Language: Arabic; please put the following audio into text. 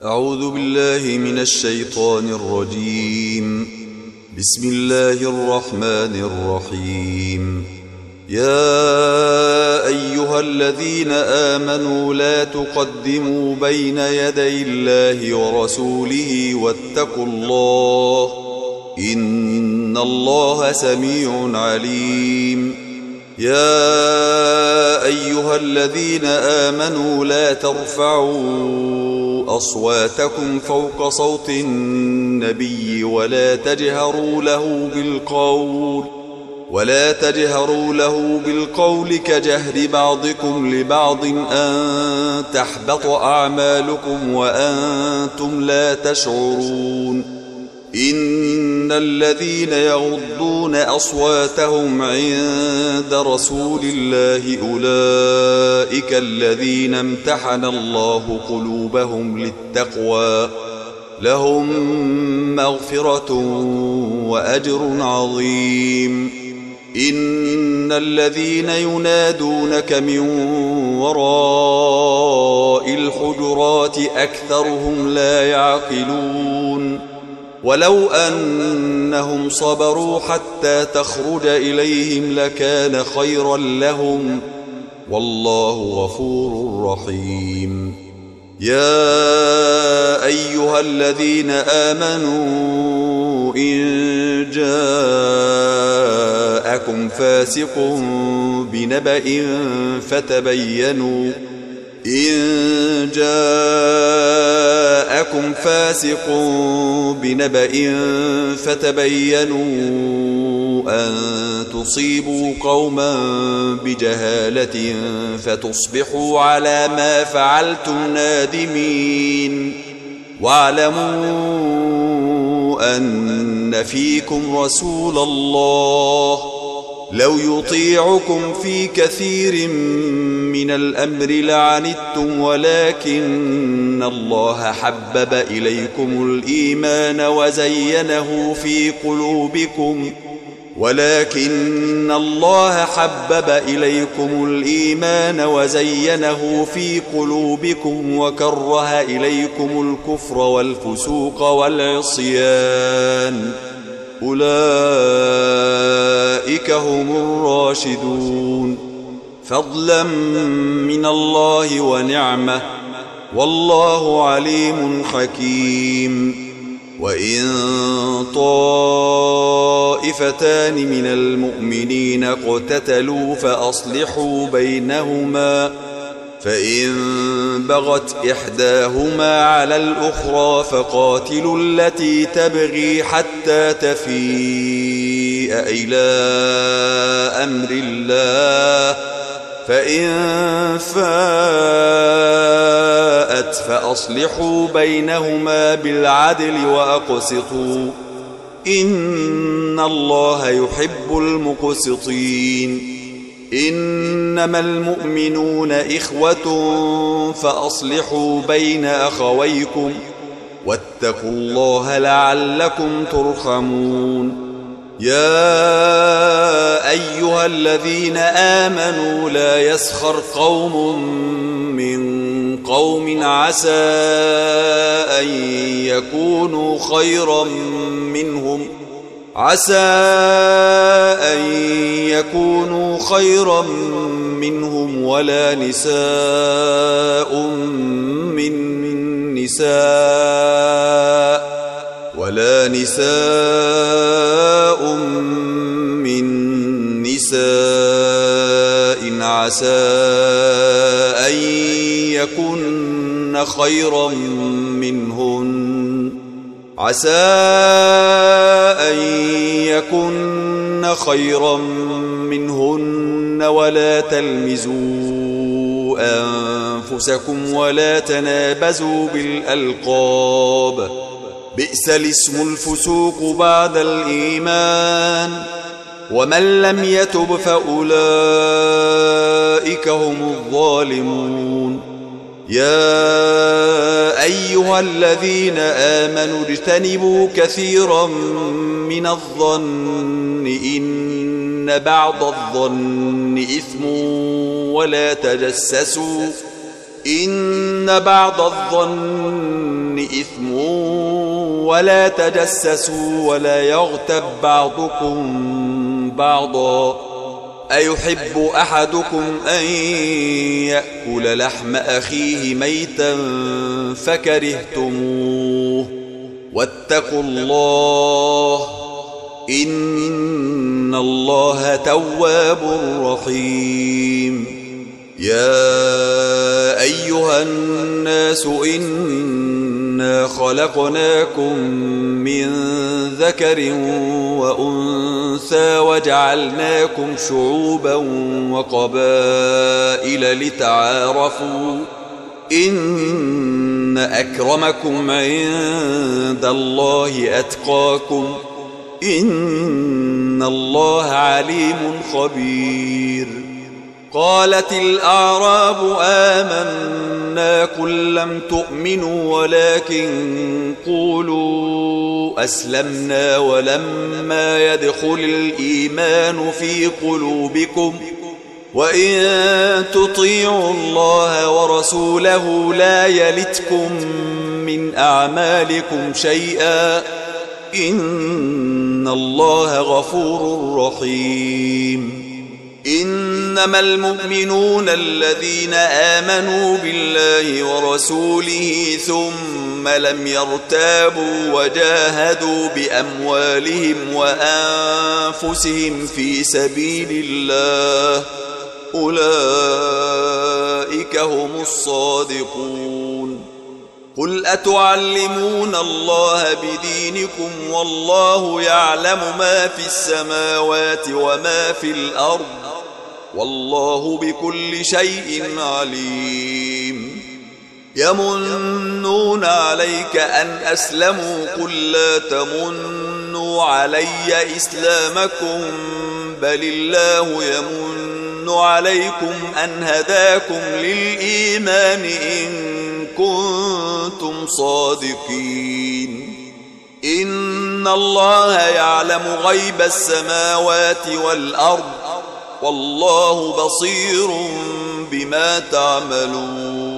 أعوذ بالله من الشيطان الرجيم. بسم الله الرحمن الرحيم. يا أيها الذين آمنوا لا تقدموا بين يدي الله ورسوله واتقوا الله إن الله سميع عليم. يا أيها الذين آمنوا لا ترفعوا أصواتكم فوق صوت النبي ولا تجهروا له بالقول كجهر بعضكم لبعض أن تحبط أعمالكم وأنتم لا تشعرون. إن الذين يغضون أصواتهم عند رسول الله أولئك الذين امتحن الله قلوبهم للتقوى لهم مغفرة وأجر عظيم. إن الذين ينادونك من وراء الحجرات أكثرهم لا يعقلون. ولو أنهم صبروا حتى تخرج إليهم لكان خيرا لهم والله غفور رحيم. يا أيها الذين آمنوا إن جاءكم فاسق بنبأ فتبينوا أن تصيبوا قوما بجهالة فتصبحوا على ما فعلتم نادمين. واعلموا أن فيكم رسول الله لو يطيعكم في كثير من الأمر لعنتم ولكن الله حبب إليكم الإيمان وزينه في قلوبكم وكره إليكم الكفر والفسوق والعصيان أولئك هم الراشدون فضلا من الله ونعمة والله عليم حكيم. وإن طائفتان من المؤمنين اقتتلوا فأصلحوا بينهما فإن بغت إحداهما على الأخرى فقاتلوا التي تبغي حتى تفيء إلى أمر الله فإن فاءت فأصلحوا بينهما بالعدل وأقسطوا إن الله يحب المقسطين. إنما المؤمنون إخوة فأصلحوا بين أخويكم واتقوا الله لعلكم ترحمون. يا أيها الذين آمنوا لا يسخر قوم من قوم عسى أن يكونوا خيرا منهم ولا نساء من نساء عسى أن يكن خيرا منهن ولا تلمزوا أنفسكم ولا تنابزوا بالألقاب بئس الاسم الفسوق بعد الإيمان ومن لم يتب فأولئك هم الظالمون. يا أيها الذين آمنوا اجتنبوا كثيرا من الظن إن بعض الظن إثم ولا تجسسوا إن بعض الظن إثم ولا تجسسوا ولا يغتب بعضكم بعضا أيحب أحدكم أن يأكل لحم أخيه ميتا فكرهتموه واتقوا الله إن الله تواب رحيم يا أيها الناس إنا خلقناكم من ذكر وأنثى وجعلناكم شعوبا وقبائل لتعارفوا إن أكرمكم عند الله أتقاكم إن الله عليم خبير قالت الأعراب آمنا قل لم تؤمنوا ولكن قولوا أسلمنا ولما يدخل الإيمان في قلوبكم وإن تطيعوا الله ورسوله لا يلتكم من أعمالكم شيئا إن الله غفور رحيم إنما المؤمنون الذين آمنوا بالله ورسوله ثم لم يرتابوا وجاهدوا بأموالهم وأنفسهم في سبيل الله أولئك هم الصادقون قل أتعلمون الله بدينكم والله يعلم ما في السماوات وما في الأرض والله بكل شيء عليم يمنون عليك أن أسلموا قل لا تمنوا علي إسلامكم بل الله يمن عليكم أن هداكم للإيمان إن كنتم صادقين إن الله يعلم غيب السماوات والأرض والله بصير بما تعملون